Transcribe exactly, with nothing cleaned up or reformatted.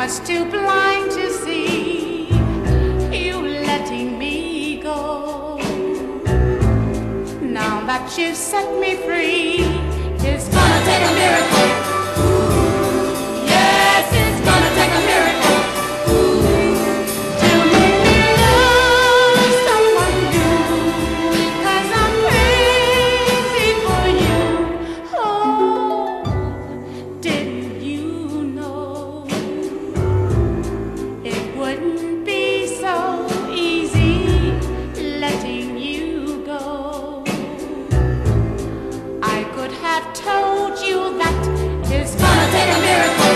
just too blind to see you letting me go. Now that you've set me free, it's gonna take a miracle. Yes, it's gonna take a miracle to make me love someone new, 'cause I'm crazy for you. Oh, didn't you know it wouldn't be so easy letting you go? I could have told you that it's gonna take a miracle.